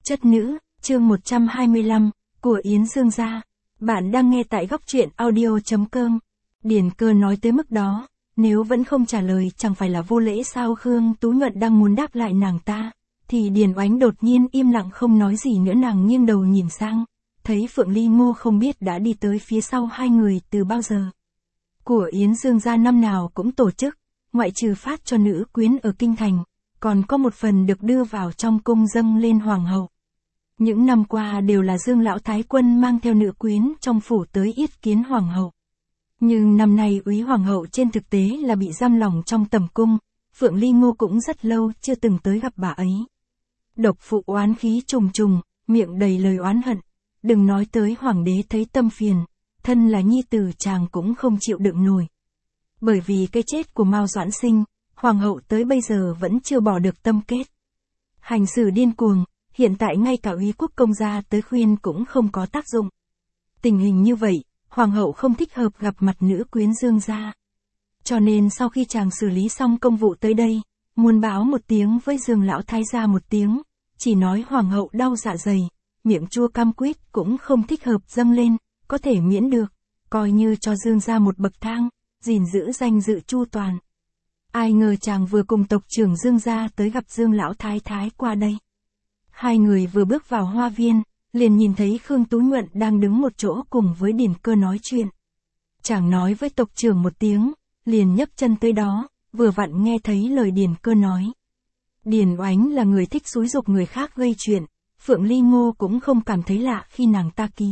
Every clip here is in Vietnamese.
Chất nữ, chương 125, của Yến Dương gia. Bạn đang nghe tại góc truyện audio.com. Điền Cơ nói tới mức đó, nếu vẫn không trả lời chẳng phải là vô lễ sao? Khương Tú Nhuận đang muốn đáp lại nàng ta, thì Điền Oánh đột nhiên im lặng không nói gì nữa. Nàng nghiêng đầu nhìn sang, thấy Phượng Ly Ngô không biết đã đi tới phía sau hai người từ bao giờ. Của Yến Dương gia năm nào cũng tổ chức, ngoại trừ phát cho nữ quyến ở kinh thành, còn có một phần được đưa vào trong cung dâng lên hoàng hậu. Những năm qua đều là Dương lão thái quân mang theo nữ quyến trong phủ tới yết kiến hoàng hậu. Nhưng năm nay úy hoàng hậu trên thực tế là bị giam lỏng trong tẩm cung, Phượng Ly Ngô cũng rất lâu chưa từng tới gặp bà ấy. Độc phụ oán khí trùng trùng, miệng đầy lời oán hận, đừng nói tới hoàng đế thấy tâm phiền, thân là nhi tử chàng cũng không chịu đựng nổi. Bởi vì cái chết của Mao Doãn Sinh, hoàng hậu tới bây giờ vẫn chưa bỏ được tâm kết. Hành xử điên cuồng, hiện tại ngay cả úy quốc công gia tới khuyên cũng không có tác dụng. Tình hình như vậy, hoàng hậu không thích hợp gặp mặt nữ quyến Dương gia. Cho nên sau khi chàng xử lý xong công vụ tới đây, muốn báo một tiếng với Dương lão thái gia một tiếng, chỉ nói hoàng hậu đau dạ dày, miệng chua cam quýt cũng không thích hợp dâng lên, có thể miễn được, coi như cho Dương gia một bậc thang, gìn giữ danh dự chu toàn. Ai ngờ chàng vừa cùng tộc trưởng Dương gia tới gặp Dương lão thái thái qua đây. Hai người vừa bước vào hoa viên, liền nhìn thấy Khương Tú Nhuận đang đứng một chỗ cùng với Điền Cơ nói chuyện. Chàng nói với tộc trưởng một tiếng, liền nhấc chân tới đó, vừa vặn nghe thấy lời Điền Cơ nói. Điền Oánh là người thích xúi giục người khác gây chuyện, Phượng Ly Ngô cũng không cảm thấy lạ khi nàng ta ký.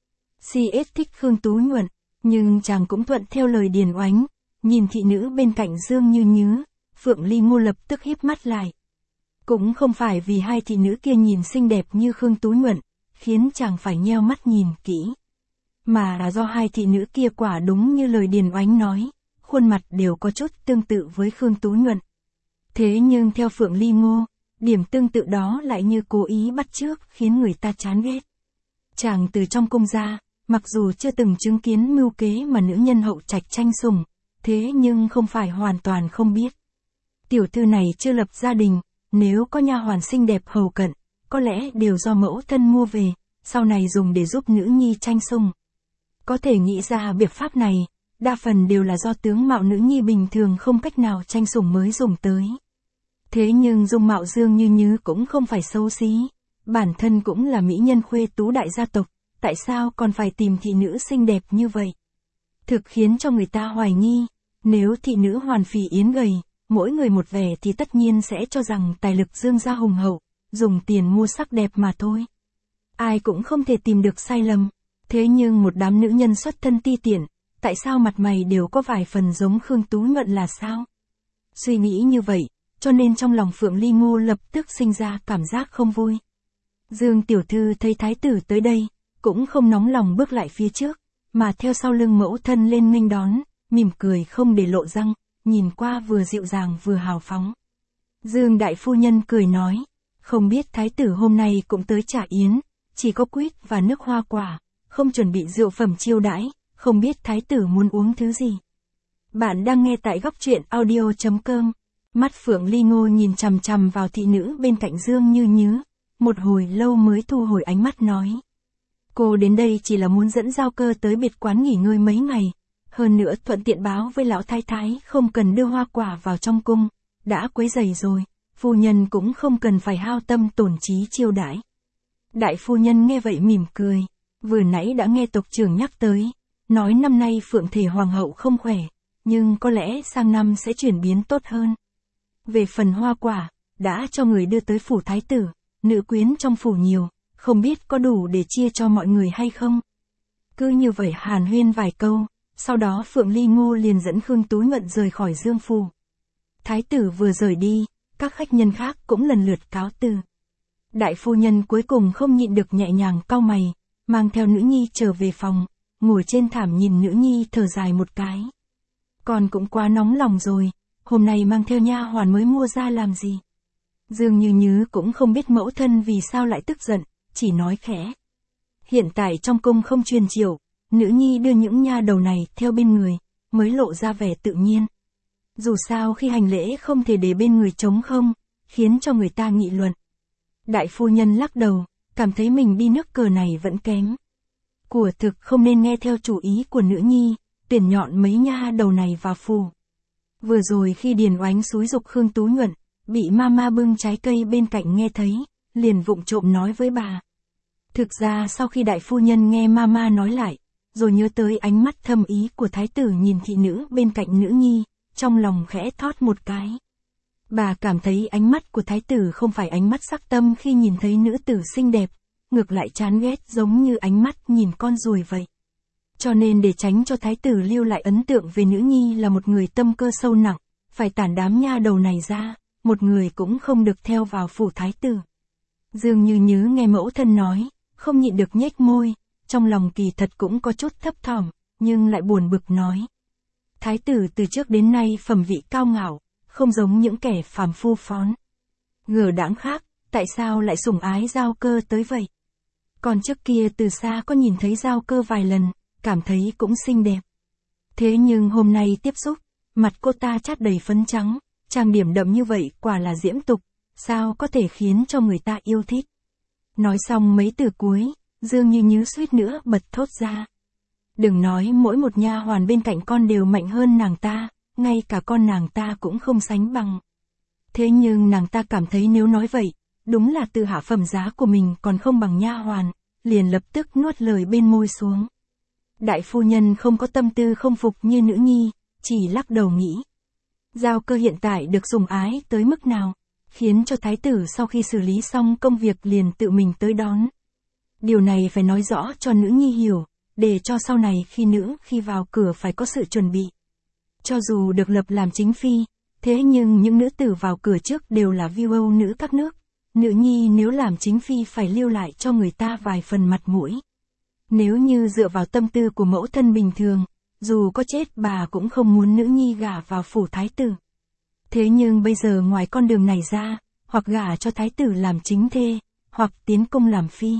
CS thích Khương Tú Nhuận, nhưng chàng cũng thuận theo lời Điền Oánh, nhìn thị nữ bên cạnh Dương Như Nhứ, Phượng Ly Ngô lập tức híp mắt lại. Cũng không phải vì hai thị nữ kia nhìn xinh đẹp như Khương Tú Nhuận, khiến chàng phải nheo mắt nhìn kỹ. Mà là do hai thị nữ kia quả đúng như lời Điền Oánh nói, khuôn mặt đều có chút tương tự với Khương Tú Nhuận. Thế nhưng theo Phượng Ly Ngô, điểm tương tự đó lại như cố ý bắt chước khiến người ta chán ghét. Chàng từ trong cung ra, mặc dù chưa từng chứng kiến mưu kế mà nữ nhân hậu trạch tranh sủng, thế nhưng không phải hoàn toàn không biết. Tiểu thư này chưa lập gia đình, nếu có nha hoàn xinh đẹp hầu cận, có lẽ đều do mẫu thân mua về, sau này dùng để giúp nữ nhi tranh sủng. Có thể nghĩ ra biện pháp này, đa phần đều là do tướng mạo nữ nhi bình thường không cách nào tranh sủng mới dùng tới. Thế nhưng dung mạo Dương Như Nhứ cũng không phải xấu xí, bản thân cũng là mỹ nhân khuê tú đại gia tộc, tại sao còn phải tìm thị nữ xinh đẹp như vậy? Thực khiến cho người ta hoài nghi, nếu thị nữ hoàn phì yến gầy, mỗi người một vẻ thì tất nhiên sẽ cho rằng tài lực Dương gia hùng hậu, dùng tiền mua sắc đẹp mà thôi. Ai cũng không thể tìm được sai lầm, thế nhưng một đám nữ nhân xuất thân ti tiện, tại sao mặt mày đều có vài phần giống Khương Tú Nhuận là sao? Suy nghĩ như vậy, cho nên trong lòng Phượng Ly Ngô lập tức sinh ra cảm giác không vui. Dương tiểu thư thấy thái tử tới đây, cũng không nóng lòng bước lại phía trước, mà theo sau lưng mẫu thân lên nghênh đón, mỉm cười không để lộ răng, nhìn qua vừa dịu dàng vừa hào phóng. Dương đại phu nhân cười nói, không biết thái tử hôm nay cũng tới trả yến, chỉ có quýt và nước hoa quả, không chuẩn bị rượu phẩm chiêu đãi, không biết thái tử muốn uống thứ gì. Bạn đang nghe tại góc truyện audio.com. Mắt Phượng Ly Ngô nhìn chằm chằm vào thị nữ bên cạnh Dương Như Nhứ, một hồi lâu mới thu hồi ánh mắt nói. Cô đến đây chỉ là muốn dẫn Giao Cơ tới biệt quán nghỉ ngơi mấy ngày, hơn nữa thuận tiện báo với lão thái thái không cần đưa hoa quả vào trong cung, đã quấy rầy rồi, phu nhân cũng không cần phải hao tâm tổn trí chiêu đãi. Đại phu nhân nghe vậy mỉm cười, vừa nãy đã nghe tộc trưởng nhắc tới, nói năm nay Phượng thể hoàng hậu không khỏe, nhưng có lẽ sang năm sẽ chuyển biến tốt hơn. Về phần hoa quả, đã cho người đưa tới phủ thái tử, nữ quyến trong phủ nhiều, không biết có đủ để chia cho mọi người hay không. Cứ như vậy hàn huyên vài câu, sau đó Phượng Ly Ngô liền dẫn Khương Tú Nhuận rời khỏi Dương phủ. Thái tử vừa rời đi, các khách nhân khác cũng lần lượt cáo từ. Đại phu nhân cuối cùng không nhịn được nhẹ nhàng cau mày, mang theo nữ nhi trở về phòng, ngồi trên thảm nhìn nữ nhi thở dài một cái. Con cũng quá nóng lòng rồi, hôm nay mang theo nha hoàn mới mua ra làm gì? Dương Như Nhứ cũng không biết mẫu thân vì sao lại tức giận, chỉ nói khẽ. Hiện tại trong cung không truyền chiều, nữ nhi đưa những nha đầu này theo bên người, mới lộ ra vẻ tự nhiên. Dù sao khi hành lễ không thể để bên người trống không, khiến cho người ta nghị luận. Đại phu nhân lắc đầu, cảm thấy mình đi nước cờ này vẫn kém. Của thực không nên nghe theo chủ ý của nữ nhi, tuyển nhọn mấy nha đầu này vào phủ. Vừa rồi khi Điền Oánh xúi giục Khương Tú Nhuận, bị mama bưng trái cây bên cạnh nghe thấy, liền vụng trộm nói với bà. Thực ra sau khi đại phu nhân nghe mama nói lại, rồi nhớ tới ánh mắt thâm ý của thái tử nhìn thị nữ bên cạnh nữ nhi, trong lòng khẽ thót một cái. Bà cảm thấy ánh mắt của thái tử không phải ánh mắt sắc tâm khi nhìn thấy nữ tử xinh đẹp, ngược lại chán ghét giống như ánh mắt nhìn con ruồi vậy. Cho nên để tránh cho thái tử lưu lại ấn tượng về nữ nhi là một người tâm cơ sâu nặng, phải tản đám nha đầu này ra, một người cũng không được theo vào phủ thái tử. Dương Như Nhứ nghe mẫu thân nói, không nhịn được nhếch môi, trong lòng kỳ thật cũng có chút thấp thỏm, nhưng lại buồn bực nói. Thái tử từ trước đến nay phẩm vị cao ngạo, không giống những kẻ phàm phu phón. Gờ đãng khác, tại sao lại sủng ái Giao Cơ tới vậy? Còn trước kia từ xa có nhìn thấy Giao Cơ vài lần, cảm thấy cũng xinh đẹp. Thế nhưng hôm nay tiếp xúc, mặt cô ta chát đầy phấn trắng, trang điểm đậm như vậy quả là diễm tục, sao có thể khiến cho người ta yêu thích. Nói xong mấy từ cuối, Dương Như Nhứ suýt nữa bật thốt ra. Đừng nói mỗi một nha hoàn bên cạnh con đều mạnh hơn nàng ta, ngay cả con nàng ta cũng không sánh bằng. Thế nhưng nàng ta cảm thấy nếu nói vậy, đúng là tự hạ phẩm giá của mình còn không bằng nha hoàn, liền lập tức nuốt lời bên môi xuống. Đại phu nhân không có tâm tư không phục như nữ nhi, chỉ lắc đầu nghĩ. Giao Cơ hiện tại được sủng ái tới mức nào, khiến cho thái tử sau khi xử lý xong công việc liền tự mình tới đón. Điều này phải nói rõ cho nữ nhi hiểu, để cho sau này khi vào cửa phải có sự chuẩn bị. Cho dù được lập làm chính phi, thế nhưng những nữ tử vào cửa trước đều là viu âu nữ các nước. Nữ nhi nếu làm chính phi phải lưu lại cho người ta vài phần mặt mũi. Nếu như dựa vào tâm tư của mẫu thân bình thường, dù có chết bà cũng không muốn nữ nhi gả vào phủ thái tử. Thế nhưng bây giờ ngoài con đường này ra, hoặc gả cho thái tử làm chính thê, hoặc tiến cung làm phi.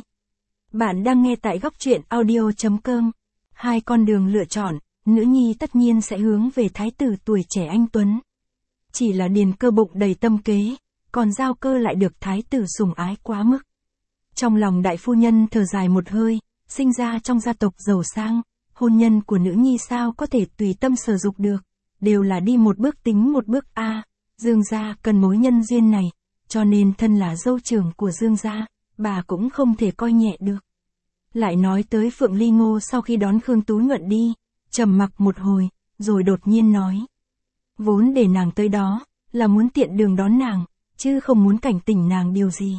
Bạn đang nghe tại góc truyện audio.com. Hai con đường lựa chọn, nữ nhi tất nhiên sẽ hướng về thái tử tuổi trẻ anh tuấn. Chỉ là Điền Cơ bụng đầy tâm kế, còn Giao Cơ lại được thái tử sủng ái quá mức. Trong lòng đại phu nhân thở dài một hơi, sinh ra trong gia tộc giàu sang, hôn nhân của nữ nhi sao có thể tùy tâm sở dục được, đều là đi một bước tính một bước a. Dương gia cần mối nhân duyên này, cho nên thân là dâu trưởng của Dương gia, bà cũng không thể coi nhẹ được. Lại nói tới Phượng Ly Ngô sau khi đón Khương Tú Nhuận đi, trầm mặc một hồi, rồi đột nhiên nói. Vốn để nàng tới đó, là muốn tiện đường đón nàng, chứ không muốn cảnh tỉnh nàng điều gì.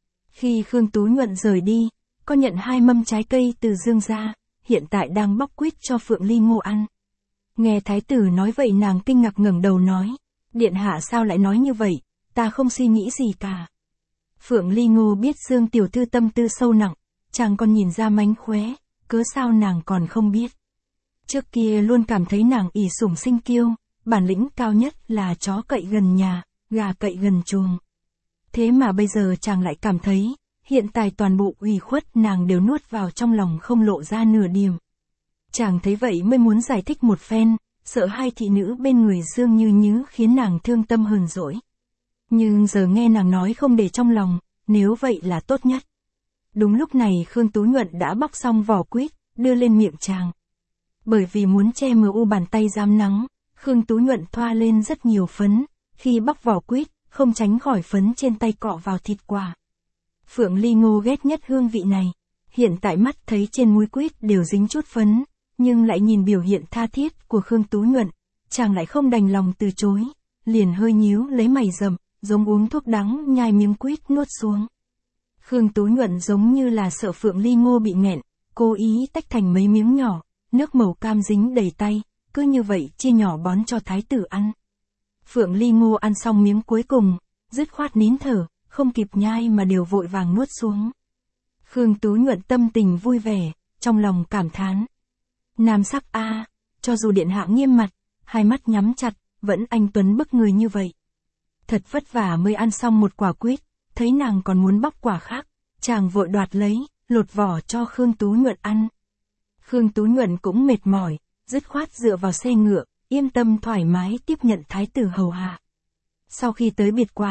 Khi Khương Tú Nhuận rời đi, có nhận 2 mâm trái cây từ Dương gia, hiện tại đang bóc quýt cho Phượng Ly Ngô ăn. Nghe thái tử nói vậy nàng kinh ngạc ngẩng đầu nói, điện hạ sao lại nói như vậy, ta không suy nghĩ gì cả. Phượng Ly Ngô biết Dương tiểu thư tâm tư sâu nặng, chàng còn nhìn ra mánh khóe, cớ sao nàng còn không biết. Trước kia luôn cảm thấy nàng ỷ sủng sinh kiêu, bản lĩnh cao nhất là chó cậy gần nhà, gà cậy gần chuồng. Thế mà bây giờ chàng lại cảm thấy, hiện tại toàn bộ ủy khuất nàng đều nuốt vào trong lòng không lộ ra nửa điểm. Chàng thấy vậy mới muốn giải thích một phen, sợ hai thị nữ bên người Dương Như Nhứ khiến nàng thương tâm hờn dỗi. Nhưng giờ nghe nàng nói không để trong lòng, nếu vậy là tốt nhất. Đúng lúc này Khương Tú Nhuận đã bóc xong vỏ quýt, đưa lên miệng chàng. Bởi vì muốn che mờ u bàn tay rám nắng, Khương Tú Nhuận thoa lên rất nhiều phấn, khi bóc vỏ quýt, không tránh khỏi phấn trên tay cọ vào thịt quả. Phượng Ly Ngô ghét nhất hương vị này, hiện tại mắt thấy trên múi quýt đều dính chút phấn, nhưng lại nhìn biểu hiện tha thiết của Khương Tú Nhuận, chàng lại không đành lòng từ chối, liền hơi nhíu lấy mày rậm, giống uống thuốc đắng nhai miếng quýt nuốt xuống. Khương Tú Nhuận giống như là sợ Phượng Ly Ngô bị nghẹn, cố ý tách thành mấy miếng nhỏ, nước màu cam dính đầy tay, cứ như vậy chia nhỏ bón cho thái tử ăn. Phượng Ly Ngô ăn xong miếng cuối cùng, dứt khoát nín thở, không kịp nhai mà đều vội vàng nuốt xuống. Khương Tú Nhuận tâm tình vui vẻ, trong lòng cảm thán. Nam sắc a, cho dù điện hạ nghiêm mặt, hai mắt nhắm chặt, vẫn anh tuấn bức người như vậy. Thật vất vả mới ăn xong một quả quýt, thấy nàng còn muốn bóc quả khác, chàng vội đoạt lấy, lột vỏ cho Khương Tú Nhuận ăn. Khương Tú Nhuận cũng mệt mỏi, dứt khoát dựa vào xe ngựa, yên tâm thoải mái tiếp nhận thái tử hầu hạ. Sau khi tới biệt quán,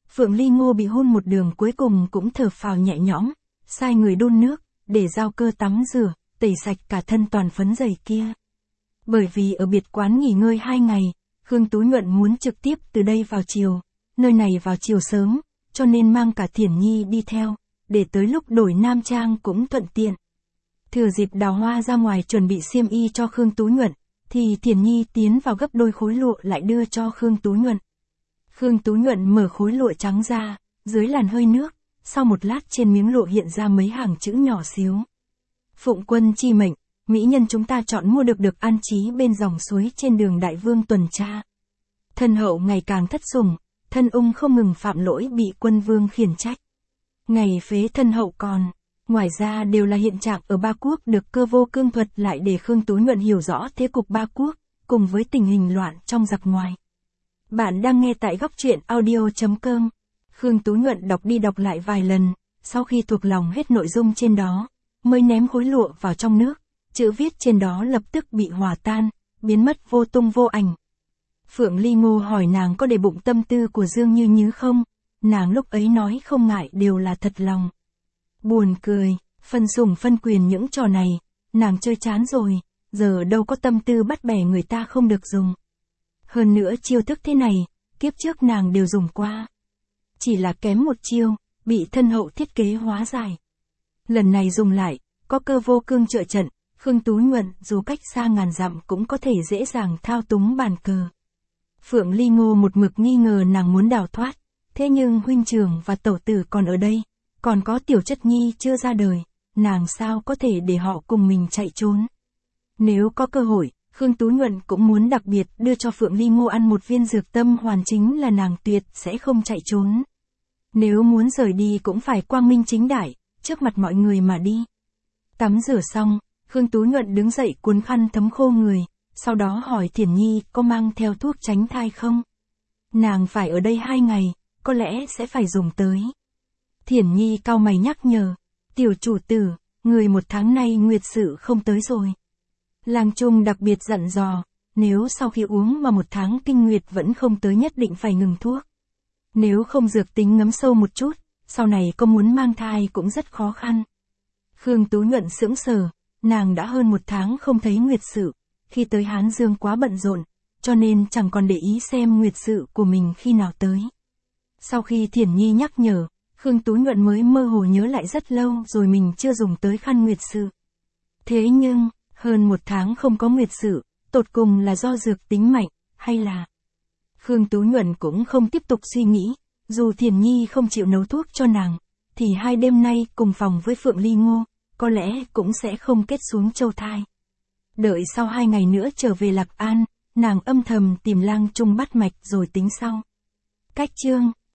Phượng Ly Ngô bị hun một đường cuối cùng cũng thở phào nhẹ nhõm, sai người đun nước, để giao cơ tắm rửa, tẩy sạch cả thân toàn phấn dày kia. Bởi vì ở biệt quán nghỉ ngơi 2 ngày, Khương Tú Nhuận muốn trực tiếp từ đây vào chiều, nơi này vào chiều sớm, cho nên mang cả Thiển Nhi đi theo, để tới lúc đổi nam trang cũng thuận tiện. Thừa dịp Đào Hoa ra ngoài chuẩn bị xiêm y cho Khương Tú Nhuận, thì Thiển Nhi tiến vào gấp đôi khối lụa lại đưa cho Khương Tú Nhuận. Khương Tú Nhuận mở khối lụa trắng ra, dưới làn hơi nước, sau một lát trên miếng lụa hiện ra mấy hàng chữ nhỏ xíu. Phụng Quân chi mệnh, mỹ nhân chúng ta chọn mua được an trí bên dòng suối trên đường Đại Vương tuần tra. Thân hậu ngày càng thất sủng, thân ung không ngừng phạm lỗi bị quân vương khiển trách. Ngày phế thân hậu còn, ngoài ra đều là hiện trạng ở Ba Quốc được Cơ Vô Cương thuật lại để Khương Tú Nhuận hiểu rõ thế cục Ba Quốc, cùng với tình hình loạn trong giặc ngoài. Bạn đang nghe tại góc truyện audio.com. Khương Tú Nhuận đọc đi đọc lại vài lần, sau khi thuộc lòng hết nội dung trên đó, mới ném khối lụa vào trong nước, chữ viết trên đó lập tức bị hòa tan, biến mất vô tung vô ảnh. Phượng Ly Ngô hỏi nàng có để bụng tâm tư của Dương Như Nhứ không, nàng lúc ấy nói không ngại đều là thật lòng. Buồn cười, phân sủng phân quyền những trò này, nàng chơi chán rồi, giờ đâu có tâm tư bắt bẻ người ta không được dùng. Hơn nữa chiêu thức thế này, kiếp trước nàng đều dùng qua. Chỉ là kém một chiêu, bị thân hậu thiết kế hóa giải. Lần này dùng lại, có Cơ Vô Cương trợ trận, Khương Tú Nhuận dù cách xa ngàn dặm cũng có thể dễ dàng thao túng bàn cờ. Phượng Ly Ngô một mực nghi ngờ nàng muốn đào thoát, thế nhưng huynh trưởng và tẩu tử còn ở đây, còn có Tiểu Chất Nhi chưa ra đời, nàng sao có thể để họ cùng mình chạy trốn. Nếu có cơ hội, Khương Tú Nhuận cũng muốn đặc biệt đưa cho Phượng Ly Ngô ăn một viên dược tâm hoàn chính là nàng tuyệt sẽ không chạy trốn. Nếu muốn rời đi cũng phải quang minh chính đại, trước mặt mọi người mà đi. Tắm rửa xong, Khương Tú Nhuận đứng dậy cuốn khăn thấm khô người, sau đó hỏi Thiển Nhi có mang theo thuốc tránh thai không? Nàng phải ở đây 2 ngày, có lẽ sẽ phải dùng tới. Thiển Nhi cau mày nhắc nhở, tiểu chủ tử, người 1 tháng nay nguyệt sự không tới rồi. Lang Trung đặc biệt dặn dò, nếu sau khi uống mà 1 tháng kinh nguyệt vẫn không tới nhất định phải ngừng thuốc. Nếu không dược tính ngấm sâu một chút, sau này có muốn mang thai cũng rất khó khăn. Khương Tú Nhuận sững sờ, nàng đã hơn 1 tháng không thấy nguyệt sự, khi tới Hán Dương quá bận rộn, cho nên chẳng còn để ý xem nguyệt sự của mình khi nào tới. Sau khi Thiển Nhi nhắc nhở, Khương Tú Nhuận mới mơ hồ nhớ lại rất lâu rồi mình chưa dùng tới khăn nguyệt sự. Thế nhưng, hơn 1 tháng không có nguyệt sự, tột cùng là do dược tính mạnh, hay là... Khương Tú Nhuận cũng không tiếp tục suy nghĩ, dù Thiển Nhi không chịu nấu thuốc cho nàng, thì 2 đêm nay cùng phòng với Phượng Ly Ngô, có lẽ cũng sẽ không kết xuống châu thai. Đợi sau 2 ngày nữa trở về Lạc An, nàng âm thầm tìm Lang Trung bắt mạch rồi tính sau. Cách chương